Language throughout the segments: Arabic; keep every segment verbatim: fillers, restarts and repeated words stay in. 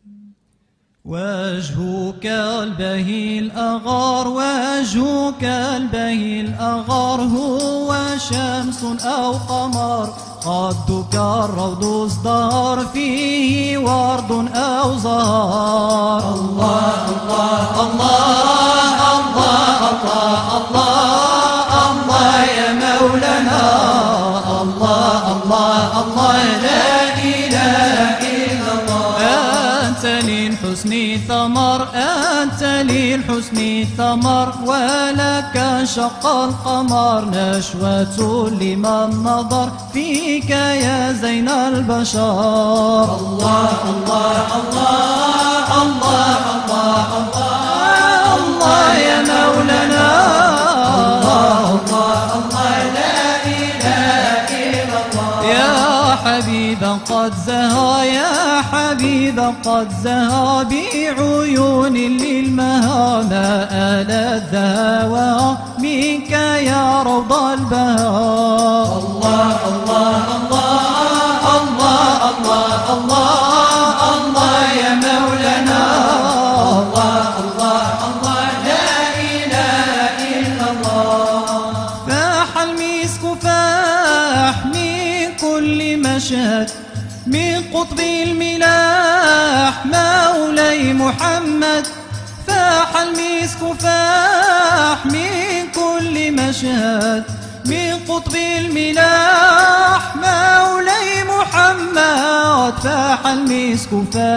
وجهك البهي الأغار وجهك البهي الأغار هو شمس أو قمر خدك الروض ازدهر فيه ورد أو زهر. الله الله الله الله الله الله الله يا مولانا الله الله الله لا إله إلا الله. أنت للحسن ثمر أنت للحسن ثمر ولك شق القمر نشوة لمن نظر فيك يا زين البشر. الله الله الله الله الله الله الله يا مولانا الله الله الله لا إله إلا الله. يا حبيبا قد زهى يا حبيبا قد زهى بعيون للمها ما ألذ هوى منك يا روض البهاء. الله الله الله الله الله الله الله يا مولانا الله الله الله لا إله إلا الله. فاح المسك فاح من كل مشهد من قطب الملاح مولاي محمد فاح المسك فاح من كل مشهد من قطب الملاح مولاي محمد فاح المسك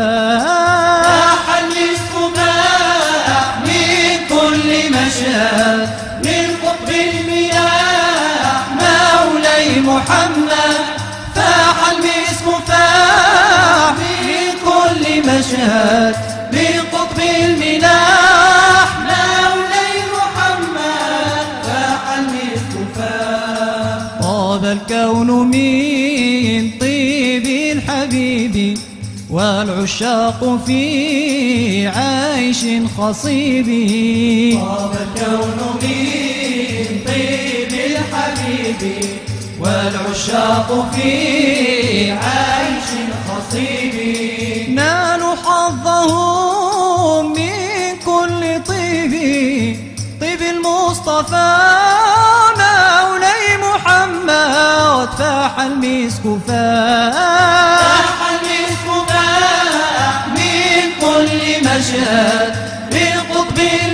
فاح المسك فاح من كل مشهد من قطب الملاح مولاي محمد فاح المسك فاح من كل مشهد من قطب الملاح مولاي محمد فاح المسك فاح. طاب الكون من طيب الحبيب والعشاق في عيش خصيب. طاب الكون من طيب الحبيب والعشاق في عيش خصيب نالوا حظهم من كل طيب طيب المصطفى مولاي محمد فاح المسك فاح المسك فاح من كل مشهد من قطب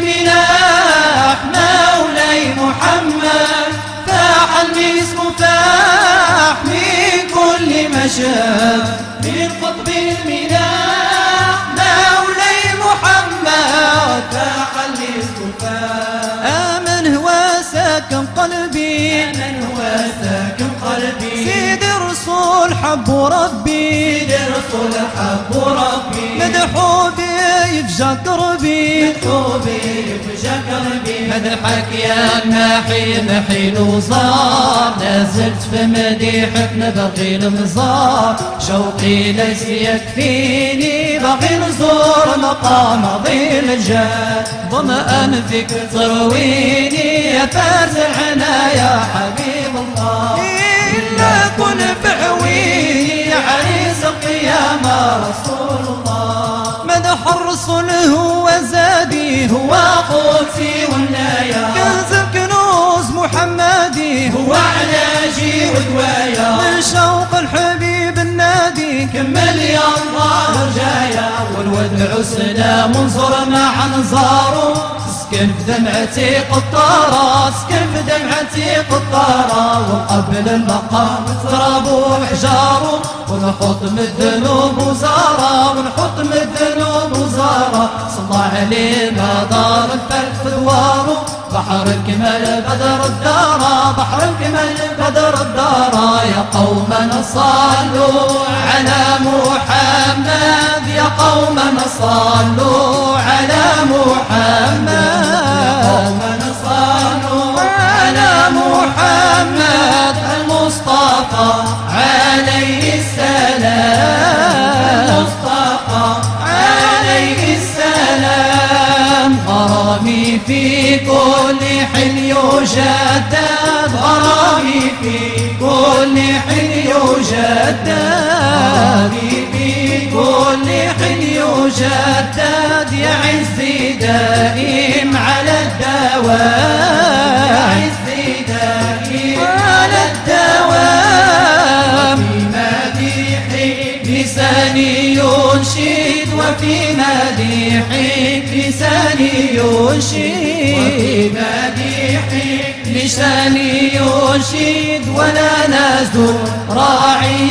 الملاح مولاي محمد فاح المسك فاح من كل مشهد من قطب الملاح مولاي محمد فاح المسك فاح. آمن هو ساكن قلبي آمن هو ساكن قلبي سيد الرسول حب ربي سيد الرسول حب ربي مدحو بي يفجع قربي مدحو بي يفجع قربي مدحك يا محي محي الوزار نزلت في مديحك نبغي المزار شوقي ليس يكفيني بغي نزور مقام عظيم الجاه ظمأن فيك ترويني يا فارس العنا يا حبيب الله إلا كن بعويني يا عريس القيامة رسول الله. مدح الرسول هو زادي هو قدسي والنايا كنز الكنوز محمدي هو علاجي ودوايا من شوق الحبيب النادي كمل يا الله رجايا والودع سلام انظر مع انظاره اسكن في دمعتي قطارة اسكن في دمعتي قطارة وقبل المقام تراب وحجاره ونحط من الذنوب وزارة ونحط من الذنوب وزارة صلى عليه ما دار الفلك دواره بحر الكمال بدر الدارة بحر الكمال بدر الدارة. يا قومنا صلوا على محمد يا قومنا صلوا على محمد يا قومنا صلوا على محمد المصطفى عليه السلام المصطفى عليه السلام. غرامي في كل حين يجدد غرامي في كل حين يجدد غرامي في كل حين يجدد يجدد يا عزي دائم على الدوام، يا عزي دائم على الدوام. وفي مديحك لساني ينشد، وفي مديحك لساني ينشد، وفي مديحك لساني ينشد. ولا نزل راعي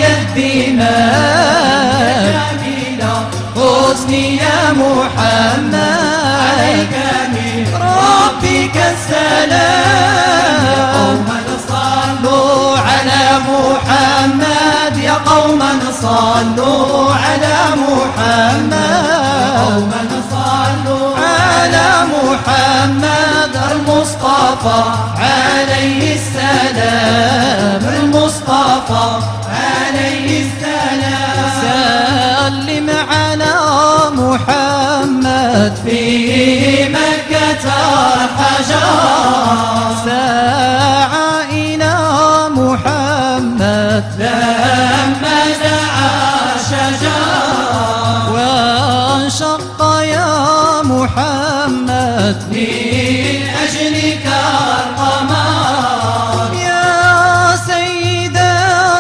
الدماء حسني يا محمد، عليك من ربك السلام. قوما صلوا على محمد، يا قوما صلوا على محمد، قوما صلوا على محمد المصطفى عليه السلام، المصطفى عليه السلام. سلم على محمد في مكة الحجر، ساعة إلى محمد لما دعا الشجر، وانشق يا محمد من أجلك القمر. يا سيدا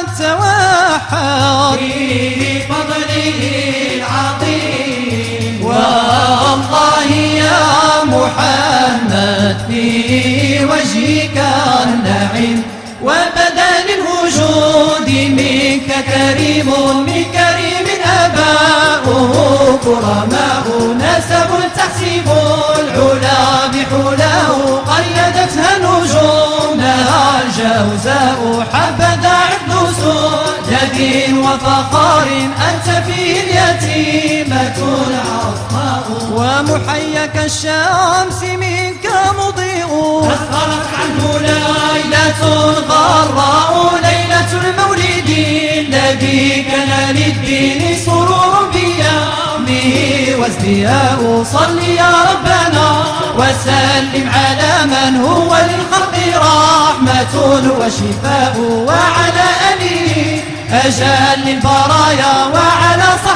توحد في فضله العظيم، والله يا محمد في وجهك النعيم. وبدل الوجود منك كريم، من كريم أباؤه كرماء، نسب تحسب العلا بحلاه، قيدتها نجوم لها الجوزاء. حبذا عبد سجد وفخار، أنت فيه اليتيمة العصماء. ومحيك الشمس منك مضيء، أسفرت عنه ليلة غراء، ليلة المولد الذي كان للدين سرور بيومه وازدياء. صل يا ربنا وسلم على من هو للخلق رحمة وشفاء، وعلى آله أجل البرايا، وعلى صحبه